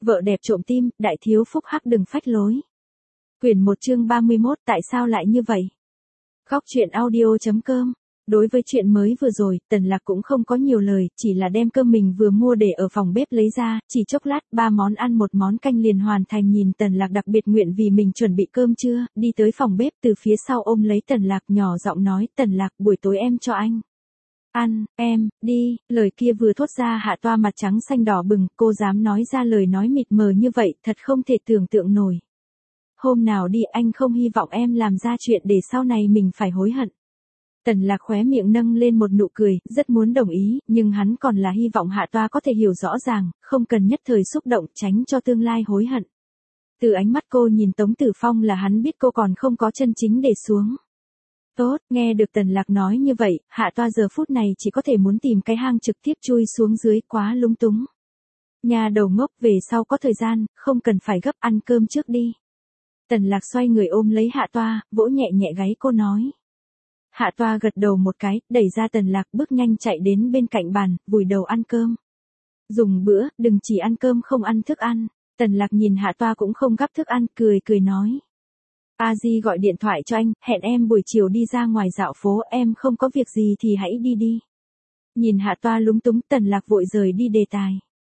Vợ đẹp trộm tim, đại thiếu phúc hắc đừng phách lối. Quyển 1 chương 31, tại sao lại như vậy? Góc truyện audio.com. Đối với chuyện mới vừa rồi, Tần Lạc cũng không có nhiều lời, chỉ là đem cơm mình vừa mua để ở phòng bếp lấy ra, chỉ chốc lát, 3 món ăn một món canh liền hoàn thành. Nhìn Tần Lạc đặc biệt nguyện vì mình chuẩn bị cơm trưa, đi tới phòng bếp từ phía sau ôm lấy Tần Lạc nhỏ giọng nói, Tần Lạc buổi tối em cho anh ăn, em, đi, lời kia vừa thốt ra Hạ Toa mặt trắng xanh đỏ bừng, cô dám nói ra lời nói mịt mờ như vậy, thật không thể tưởng tượng nổi. Hôm nào đi anh không hy vọng em làm ra chuyện để sau này mình phải hối hận. Tần Lạc khóe miệng nâng lên một nụ cười, rất muốn đồng ý, nhưng hắn còn là hy vọng Hạ Toa có thể hiểu rõ ràng, không cần nhất thời xúc động tránh cho tương lai hối hận. Từ ánh mắt cô nhìn Tống Tử Phong là hắn biết cô còn không có chân chính để xuống. Tốt, nghe được Tần Lạc nói như vậy, Hạ Toa giờ phút này chỉ có thể muốn tìm cái hang trực tiếp chui xuống dưới, quá lung túng. Nhà đầu ngốc, về sau có thời gian, không cần phải gấp, ăn cơm trước đi. Tần Lạc xoay người ôm lấy Hạ Toa, vỗ nhẹ nhẹ gáy cô nói. Hạ Toa gật đầu một cái, đẩy ra Tần Lạc bước nhanh chạy đến bên cạnh bàn, vùi đầu ăn cơm. Dùng bữa, đừng chỉ ăn cơm không ăn thức ăn. Tần Lạc nhìn Hạ Toa cũng không gắp thức ăn, cười nói. A Di gọi điện thoại cho anh, hẹn em buổi chiều đi ra ngoài dạo phố, em không có việc gì thì hãy đi. Nhìn Hạ Toa lúng túng, Tần Lạc vội rời đi đề tài.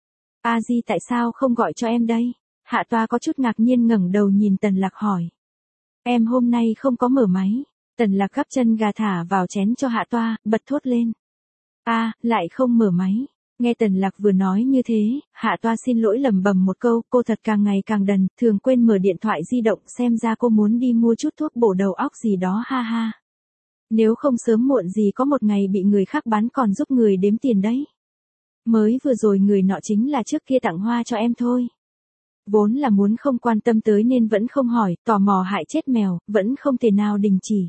A Di tại sao không gọi cho em đây? Hạ Toa có chút ngạc nhiên ngẩng đầu nhìn Tần Lạc hỏi. Em hôm nay không có mở máy. Tần Lạc gắp chân gà thả vào chén cho Hạ Toa, bật thốt lên. Lại không mở máy. Nghe Tần Lạc vừa nói như thế, Hạ Toa xin lỗi lẩm bẩm một câu, cô thật càng ngày càng đần, thường quên mở điện thoại di động, xem ra cô muốn đi mua chút thuốc bổ đầu óc gì đó, ha ha. Nếu không sớm muộn gì có một ngày bị người khác bán còn giúp người đếm tiền đấy. Mới vừa rồi người nọ chính là trước kia tặng hoa cho em thôi. Vốn là muốn không quan tâm tới nên vẫn không hỏi, tò mò hại chết mèo, vẫn không thể nào đình chỉ.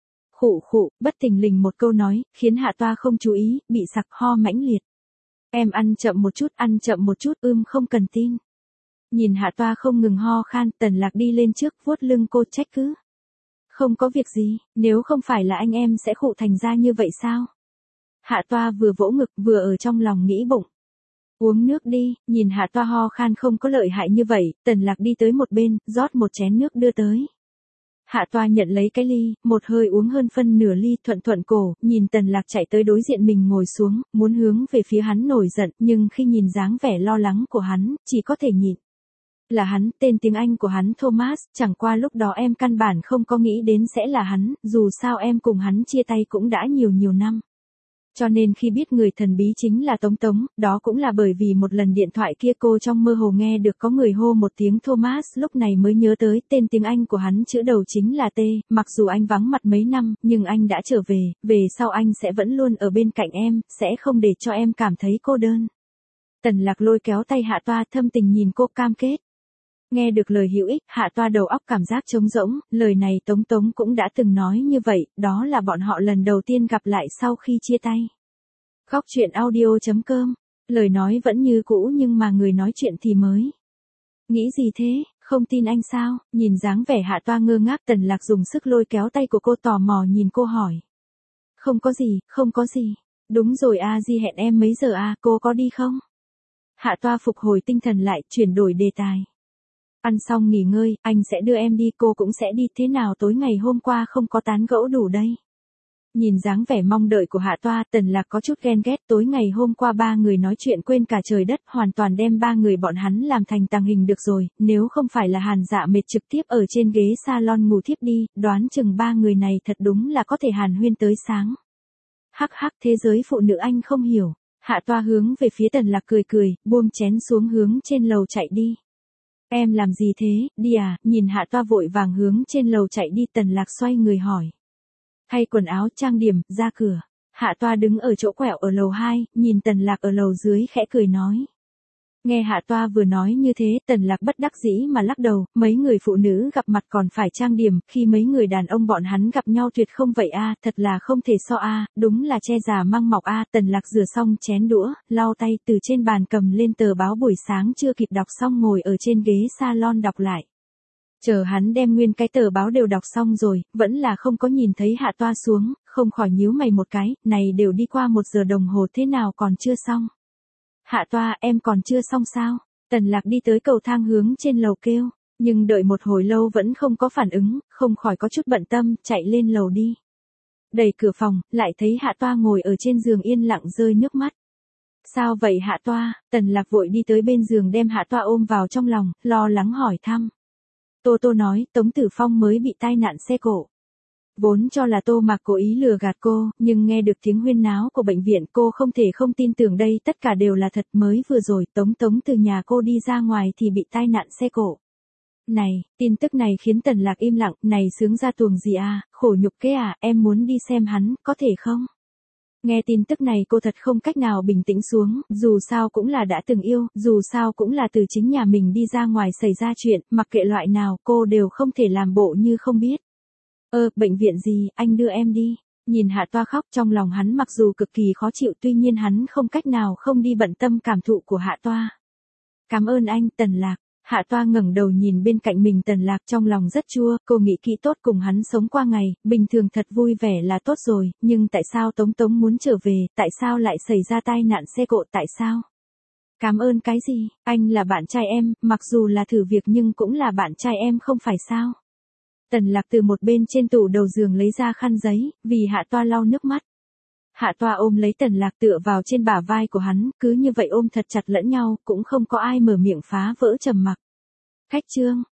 Khụ, bất thình lình một câu nói, khiến Hạ Toa không chú ý, bị sặc ho mãnh liệt. Em ăn chậm một chút, không cần tin. Nhìn Hạ Toa không ngừng ho khan, Tần Lạc đi lên trước vuốt lưng cô trách cứ. Không có việc gì, nếu không phải là anh em sẽ khụ thành ra như vậy sao? Hạ Toa vừa vỗ ngực vừa ở trong lòng nghĩ bụng. Uống nước đi, nhìn Hạ Toa ho khan không có lợi hại như vậy, Tần Lạc đi tới một bên, rót một chén nước đưa tới. Hạ Toa nhận lấy cái ly, một hơi uống hơn phân nửa ly, thuận cổ, nhìn Tần Lạc chạy tới đối diện mình ngồi xuống, muốn hướng về phía hắn nổi giận, nhưng khi nhìn dáng vẻ lo lắng của hắn, chỉ có thể nhịn. Là hắn, tên tiếng Anh của hắn Thomas, chẳng qua lúc đó em căn bản không có nghĩ đến sẽ là hắn, dù sao em cùng hắn chia tay cũng đã nhiều năm. Cho nên khi biết người thần bí chính là Tống, đó cũng là bởi vì một lần điện thoại kia cô trong mơ hồ nghe được có người hô một tiếng Thomas, lúc này mới nhớ tới tên tiếng Anh của hắn chữ đầu chính là T, mặc dù anh vắng mặt mấy năm, nhưng anh đã trở về sau anh sẽ vẫn luôn ở bên cạnh em, sẽ không để cho em cảm thấy cô đơn. Tần Lạc lôi kéo tay Hạ Toa thâm tình nhìn cô cam kết. Nghe được lời hữu ích, Hạ Toa đầu óc cảm giác trống rỗng, lời này Tống cũng đã từng nói như vậy, đó là bọn họ lần đầu tiên gặp lại sau khi chia tay. Góc truyện audio.com, lời nói vẫn như cũ nhưng mà người nói chuyện thì mới. Nghĩ gì thế, không tin anh sao? Nhìn dáng vẻ Hạ Toa ngơ ngác, Tần Lạc dùng sức lôi kéo tay của cô tò mò nhìn cô hỏi. Không có gì. Đúng rồi A Di hẹn em mấy giờ cô có đi không? Hạ Toa phục hồi tinh thần lại, chuyển đổi đề tài. Ăn xong nghỉ ngơi, anh sẽ đưa em đi, cô cũng sẽ đi, thế nào tối ngày hôm qua không có tán gẫu đủ đây? Nhìn dáng vẻ mong đợi của Hạ Toa, Tần Lạc có chút ghen ghét, tối ngày hôm qua 3 người nói chuyện quên cả trời đất, hoàn toàn đem 3 người bọn hắn làm thành tàng hình được rồi, nếu không phải là Hàn Dạ mệt trực tiếp ở trên ghế salon ngủ thiếp đi, đoán chừng 3 người này thật đúng là có thể hàn huyên tới sáng. Hắc, thế giới phụ nữ anh không hiểu. Hạ Toa hướng về phía Tần Lạc cười, buông chén xuống hướng trên lầu chạy đi. Em làm gì thế, đi nhìn Hạ Toa vội vàng hướng trên lầu chạy đi, Tần Lạc xoay người hỏi. Thay quần áo trang điểm, ra cửa. Hạ Toa đứng ở chỗ quẹo ở lầu 2, nhìn Tần Lạc ở lầu dưới khẽ cười nói. Nghe Hạ Toa vừa nói như thế, Tần Lạc bất đắc dĩ mà lắc đầu, mấy người phụ nữ gặp mặt còn phải trang điểm, khi mấy người đàn ông bọn hắn gặp nhau tuyệt không vậy thật là không thể so đúng là che già mang mọc Tần Lạc rửa xong chén đũa, lau tay từ trên bàn cầm lên tờ báo buổi sáng chưa kịp đọc xong ngồi ở trên ghế salon đọc lại. Chờ hắn đem nguyên cái tờ báo đều đọc xong rồi, vẫn là không có nhìn thấy Hạ Toa xuống, không khỏi nhíu mày một cái, này đều đi qua 1 giờ đồng hồ thế nào còn chưa xong. Hạ Toa, em còn chưa xong sao? Tần Lạc đi tới cầu thang hướng trên lầu kêu, nhưng đợi một hồi lâu vẫn không có phản ứng, không khỏi có chút bận tâm, chạy lên lầu đi. Đẩy cửa phòng, lại thấy Hạ Toa ngồi ở trên giường yên lặng rơi nước mắt. Sao vậy Hạ Toa? Tần Lạc vội đi tới bên giường đem Hạ Toa ôm vào trong lòng, lo lắng hỏi thăm. Tô Tô nói, Tống Tử Phong mới bị tai nạn xe cộ. Vốn cho là Tô Mạc cố ý lừa gạt cô, nhưng nghe được tiếng huyên náo của bệnh viện cô không thể không tin tưởng đây tất cả đều là thật. Mới vừa rồi Tống từ nhà cô đi ra ngoài thì bị tai nạn xe cộ. Này, tin tức này khiến Tần Lạc im lặng, này sướng ra tuồng gì à, khổ nhục kế à, em muốn đi xem hắn, có thể không? Nghe tin tức này cô thật không cách nào bình tĩnh xuống, dù sao cũng là đã từng yêu, dù sao cũng là từ chính nhà mình đi ra ngoài xảy ra chuyện, mặc kệ loại nào cô đều không thể làm bộ như không biết. Bệnh viện gì, anh đưa em đi. Nhìn Hạ Toa khóc trong lòng hắn mặc dù cực kỳ khó chịu tuy nhiên hắn không cách nào không đi bận tâm cảm thụ của Hạ Toa. Cảm ơn anh, Tần Lạc. Hạ Toa ngẩng đầu nhìn bên cạnh mình Tần Lạc trong lòng rất chua, cô nghĩ kỹ tốt cùng hắn sống qua ngày, bình thường thật vui vẻ là tốt rồi, nhưng tại sao Tống muốn trở về, tại sao lại xảy ra tai nạn xe cộ, tại sao? Cảm ơn cái gì, anh là bạn trai em, mặc dù là thử việc nhưng cũng là bạn trai em không phải sao? Tần Lạc từ một bên trên tủ đầu giường lấy ra khăn giấy, vì Hạ Toa lau nước mắt. Hạ Toa ôm lấy Tần Lạc tựa vào trên bả vai của hắn, cứ như vậy ôm thật chặt lẫn nhau, cũng không có ai mở miệng phá vỡ trầm mặc. Khách trương,